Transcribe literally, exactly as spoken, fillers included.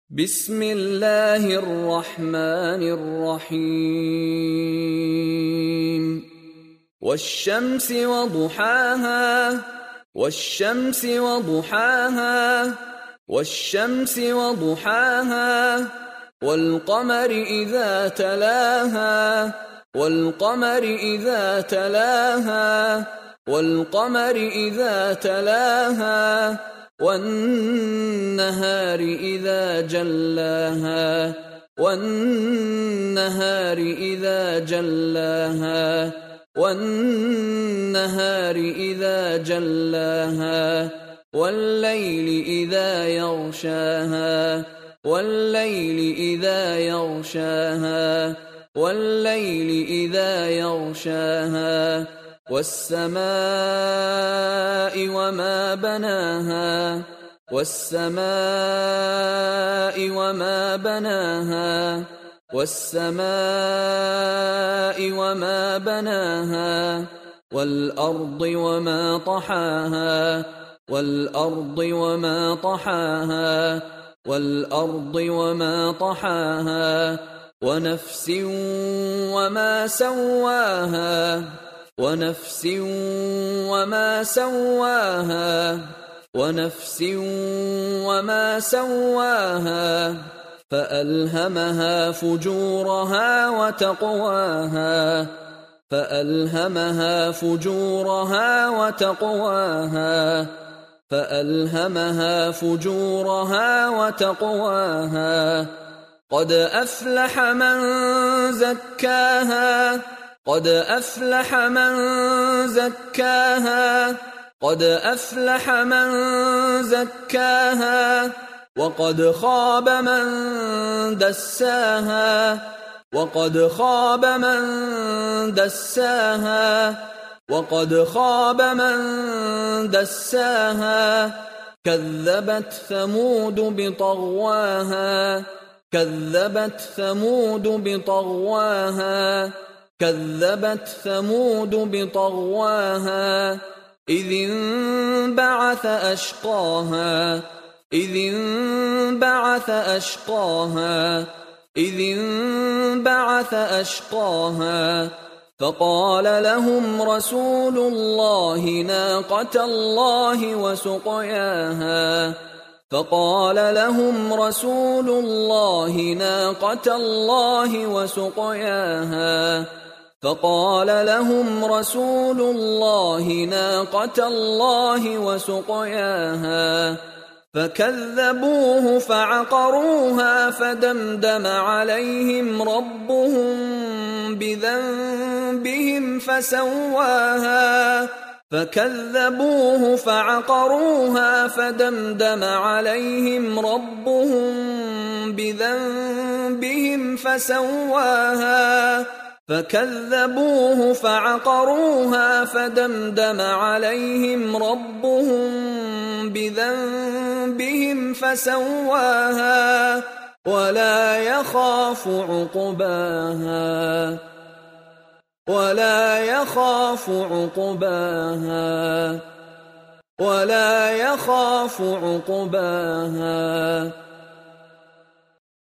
بسم الله الرحمن الرحيم والشمس وضحاها والشمس وضحاها والشمس وضحاها والقمر إذا تلاها والقمر إذا تلاها والقمر إذا تلاها والنهار إذا جلاها والنهار إذا جلاها والنهار إذا جلاها والليل إذا يغشاها والليل إذا يغشاها والليل إذا يغشاها والسماء وما بناها والسماء وما بناها والسماء وما بناها والأرض وما طحاها والأرض وما طحاها والأرض وما طحاها ونفس وما سواها ونفس وما سواها ونفس وما سواها فألهمها فجورها وتقواها فألهمها فجورها وتقواها فألهمها فجورها وتقواها قد أفلح من زكاها قد أفلح من زكاها قد أفلح من زكاها وقد خاب من دساها وقد خاب من دساها وقد خاب من دساها كذبت ثمود بطغواها كذبت ثمود بطغواها كذبت ثمود بطغواها إذ انبعث أشقاها إذ انبعث أشقاها إذ انبعث أشقاها فقال لهم رسول الله ناقة الله وسقياها فقال لهم رسول الله ناقة الله وسقياها فقال لهم رسول الله ناقة الله وسقياها فكذبوه فعقروها فدمدم عليهم ربهم بذنبهم فسواها فكذبوه فعقروها فدمدم عليهم ربهم بذنبهم فسواها فكذبوه فعقروها فدمدم عليهم ربهم بذنبهم فسواها ولا يخاف عقباها ولا يخاف عقباها ولا يخاف عقباها